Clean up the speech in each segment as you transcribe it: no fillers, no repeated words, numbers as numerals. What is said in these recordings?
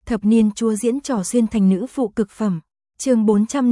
Thập niên chúa diễn trò xuyên thành nữ phụ cực phẩm. Chương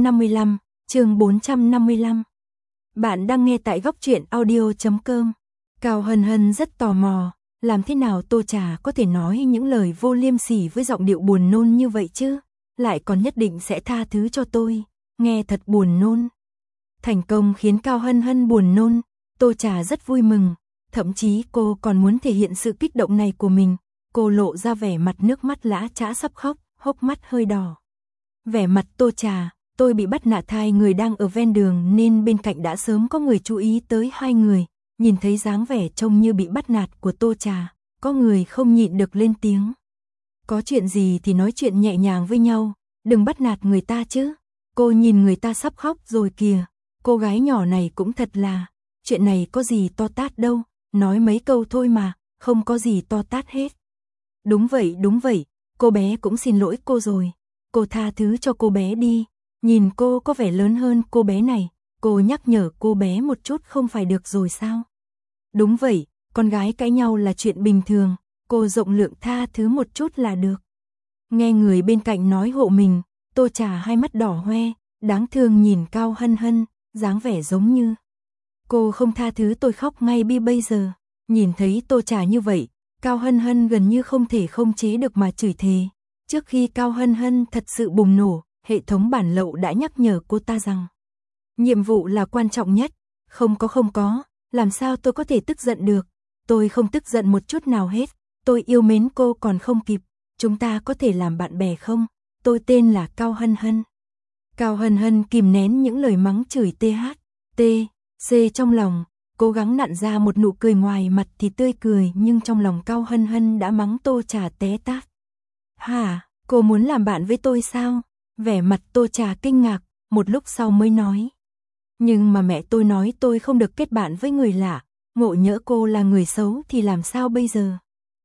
455. Bạn đang nghe tại góc truyện audio.com. Cao Hân Hân rất tò mò, làm thế nào Tô Trà có thể nói những lời vô liêm sỉ với giọng điệu buồn nôn như vậy chứ? Lại còn nhất định sẽ tha thứ cho tôi, nghe thật buồn nôn. Thành công khiến Cao Hân Hân buồn nôn, Tô Trà rất vui mừng, thậm chí cô còn muốn thể hiện sự kích động này của mình. Cô lộ ra vẻ mặt nước mắt lã chã sắp khóc, hốc mắt hơi đỏ. Vẻ mặt Tô Trà, tôi bị bắt nạt hai người đang ở ven đường nên bên cạnh đã sớm có người chú ý tới hai người. Nhìn thấy dáng vẻ trông như bị bắt nạt của Tô Trà, có người không nhịn được lên tiếng. Có chuyện gì thì nói chuyện nhẹ nhàng với nhau, đừng bắt nạt người ta chứ. Cô nhìn người ta sắp khóc rồi kìa, cô gái nhỏ này cũng thật là, chuyện này có gì to tát đâu, nói mấy câu thôi mà, không có gì to tát hết. Đúng vậy, cô bé cũng xin lỗi cô rồi, cô tha thứ cho cô bé đi, nhìn cô có vẻ lớn hơn cô bé này, cô nhắc nhở cô bé một chút không phải được rồi sao? Đúng vậy, con gái cãi nhau là chuyện bình thường, cô rộng lượng tha thứ một chút là được. Nghe người bên cạnh nói hộ mình, Tô Trà hai mắt đỏ hoe, đáng thương nhìn Cao Hân Hân, dáng vẻ giống như cô không tha thứ tôi khóc ngay bây giờ. Nhìn thấy Tô Trà như vậy, Cao Hân Hân gần như không thể không chế được mà chửi thề. Trước khi Cao Hân Hân thật sự bùng nổ, hệ thống bản lậu đã nhắc nhở cô ta rằng nhiệm vụ là quan trọng nhất. Không có, làm sao tôi có thể tức giận được? Tôi không tức giận một chút nào hết. Tôi yêu mến cô còn không kịp. Chúng ta có thể làm bạn bè không? Tôi tên là Cao Hân Hân. Cao Hân Hân kìm nén những lời mắng chửi THC trong lòng, cố gắng nặn ra một nụ cười ngoài mặt thì tươi cười, nhưng trong lòng Cao Hân Hân đã mắng Tô Trà té tát. Hả, cô muốn làm bạn với tôi sao? Vẻ mặt Tô Trà kinh ngạc, một lúc sau mới nói. Nhưng mà mẹ tôi nói tôi không được kết bạn với người lạ, ngộ nhỡ cô là người xấu thì làm sao bây giờ?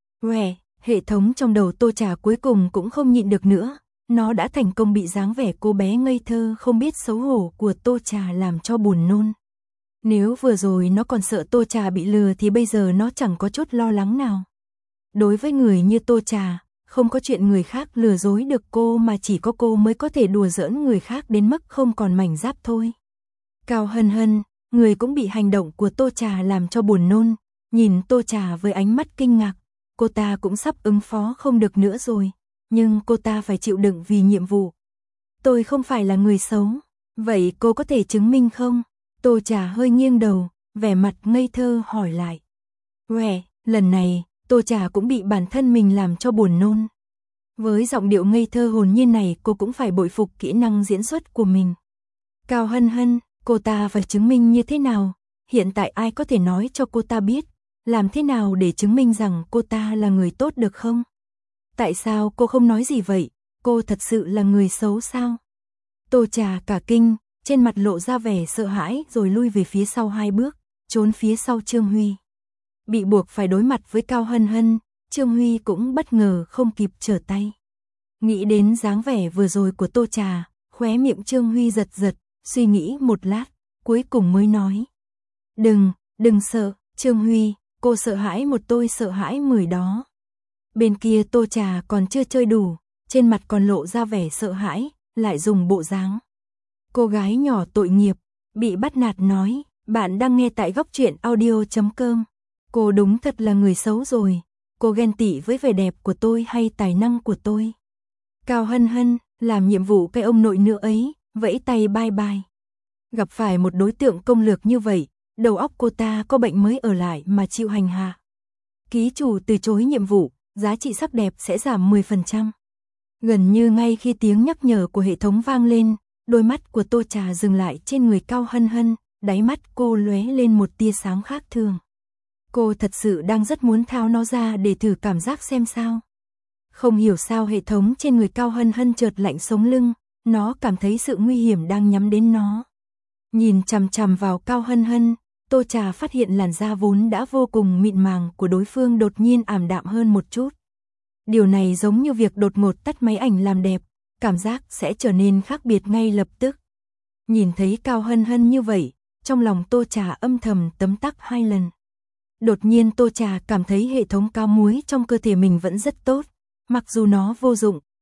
Hệ thống trong đầu Tô Trà cuối cùng cũng không nhịn được nữa, nó đã thành công bị dáng vẻ cô bé ngây thơ không biết xấu hổ của Tô Trà làm cho buồn nôn. Nếu vừa rồi nó còn sợ Tô Trà bị lừa thì bây giờ nó chẳng có chút lo lắng nào. Đối với người như Tô Trà, không có chuyện người khác lừa dối được cô mà chỉ có cô mới có thể đùa giỡn người khác đến mức không còn mảnh giáp thôi. Cao Hân Hân, người cũng bị hành động của Tô Trà làm cho buồn nôn, nhìn Tô Trà với ánh mắt kinh ngạc, cô ta cũng sắp ứng phó không được nữa rồi, nhưng cô ta phải chịu đựng vì nhiệm vụ. Tôi không phải là người xấu, vậy cô có thể chứng minh không? Tô Trà hơi nghiêng đầu, vẻ mặt ngây thơ hỏi lại. Lần này, Tô Trà cũng bị bản thân mình làm cho buồn nôn. Với giọng điệu ngây thơ hồn nhiên này cô cũng phải bội phục kỹ năng diễn xuất của mình. Cao Hân Hân, cô ta phải chứng minh như thế nào? Hiện tại ai có thể nói cho cô ta biết, làm thế nào để chứng minh rằng cô ta là người tốt được không? Tại sao cô không nói gì vậy? Cô thật sự là người xấu sao? Tô Trà cả kinh, trên mặt lộ ra vẻ sợ hãi rồi lui về phía sau hai bước, trốn phía sau Trương Huy. Bị buộc phải đối mặt với Cao Hân Hân, Trương Huy cũng bất ngờ không kịp trở tay. Nghĩ đến dáng vẻ vừa rồi của Tô Trà, khóe miệng Trương Huy giật giật, suy nghĩ một lát, cuối cùng mới nói. Đừng sợ, Trương Huy, cô sợ hãi một tôi sợ hãi 10 đó. Bên kia Tô Trà còn chưa chơi đủ, trên mặt còn lộ ra vẻ sợ hãi, lại dùng bộ dáng cô gái nhỏ tội nghiệp, bị bắt nạt nói, bạn đang nghe tại góc truyện audio.com. Cô đúng thật là người xấu rồi, cô ghen tị với vẻ đẹp của tôi hay tài năng của tôi? Cao Hân Hân, làm nhiệm vụ cái ông nội nữa ấy, vẫy tay bye bye. Gặp phải một đối tượng công lược như vậy, đầu óc cô ta có bệnh mới ở lại mà chịu hành hạ. Ký chủ từ chối nhiệm vụ, giá trị sắc đẹp sẽ giảm 10%. Gần như ngay khi tiếng nhắc nhở của hệ thống vang lên, đôi mắt của Tô Trà dừng lại trên người Cao Hân Hân, đáy mắt cô lóe lên một tia sáng khác thường. Cô thật sự đang rất muốn tháo nó ra để thử cảm giác xem sao. Không hiểu sao hệ thống trên người Cao Hân Hân chợt lạnh sống lưng, nó cảm thấy sự nguy hiểm đang nhắm đến nó. Nhìn chằm chằm vào Cao Hân Hân, Tô Trà phát hiện làn da vốn đã vô cùng mịn màng của đối phương đột nhiên ảm đạm hơn một chút. Điều này giống như việc đột ngột tắt máy ảnh làm đẹp, cảm giác sẽ trở nên khác biệt ngay lập tức. Nhìn thấy Cao Hân Hân như vậy, trong lòng Tô Trà âm thầm tấm tắc 2 lần. Đột nhiên Tô Trà cảm thấy hệ thống cao muối trong cơ thể mình vẫn rất tốt, mặc dù nó vô dụng,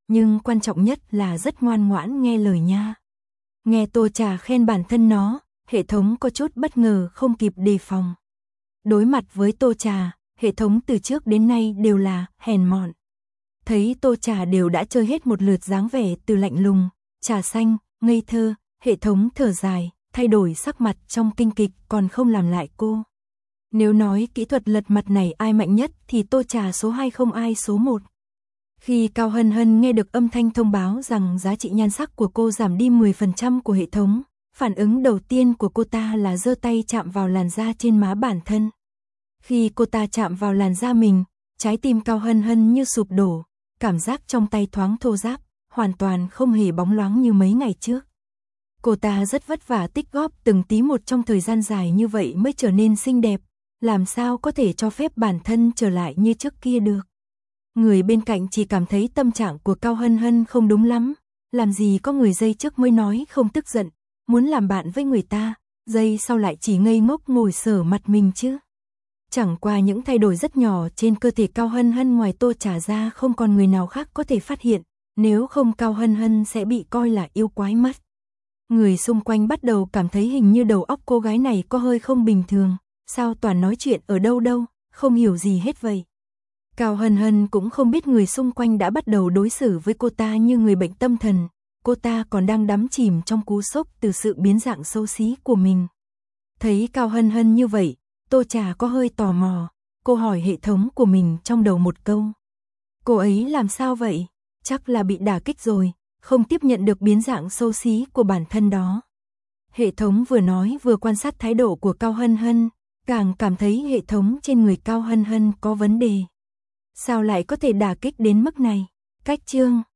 nhưng quan trọng nhất là rất ngoan ngoãn nghe lời nha. Nghe Tô Trà khen bản thân nó, hệ thống có chút bất ngờ không kịp đề phòng. Đối mặt với Tô Trà, hệ thống từ trước đến nay đều là hèn mọn. Thấy Tô Trà đều đã chơi hết một lượt dáng vẻ từ lạnh lùng, trà xanh, ngây thơ, hệ thống thở dài, thay đổi sắc mặt trong kinh kịch còn không làm lại cô. Nếu nói kỹ thuật lật mặt này ai mạnh nhất thì Tô Trà số 2 không ai số 1. Khi Cao Hân Hân nghe được âm thanh thông báo rằng giá trị nhan sắc của cô giảm đi 10% của hệ thống, phản ứng đầu tiên của cô ta là giơ tay chạm vào làn da trên má bản thân. Khi cô ta chạm vào làn da mình, trái tim Cao Hân Hân như sụp đổ, cảm giác trong tay thoáng thô ráp, hoàn toàn không hề bóng loáng như mấy ngày trước. Cô ta rất vất vả tích góp từng tí một trong thời gian dài như vậy mới trở nên xinh đẹp, làm sao có thể cho phép bản thân trở lại như trước kia được. Người bên cạnh chỉ cảm thấy tâm trạng của Cao Hân Hân không đúng lắm, làm gì có người giây trước mới nói không tức giận, muốn làm bạn với người ta, giây sau lại chỉ ngây ngốc ngồi sờ mặt mình chứ. Chẳng qua những thay đổi rất nhỏ trên cơ thể Cao Hân Hân ngoài Tô Trà ra không còn người nào khác có thể phát hiện, nếu không Cao Hân Hân sẽ bị coi là yêu quái mất. Người xung quanh bắt đầu cảm thấy hình như đầu óc cô gái này có hơi không bình thường, sao toàn nói chuyện ở đâu đâu, không hiểu gì hết vậy. Cao Hân Hân cũng không biết người xung quanh đã bắt đầu đối xử với cô ta như người bệnh tâm thần, cô ta còn đang đắm chìm trong cú sốc từ sự biến dạng xấu xí của mình. Thấy Cao Hân Hân như vậy, Tô Trà có hơi tò mò, cô hỏi hệ thống của mình trong đầu một câu. Cô ấy làm sao vậy? Chắc là bị đả kích rồi, không tiếp nhận được biến dạng xấu xí của bản thân đó. Hệ thống vừa nói vừa quan sát thái độ của Cao Hân Hân, càng cảm thấy hệ thống trên người Cao Hân Hân có vấn đề. Sao lại có thể đả kích đến mức này? Cách chương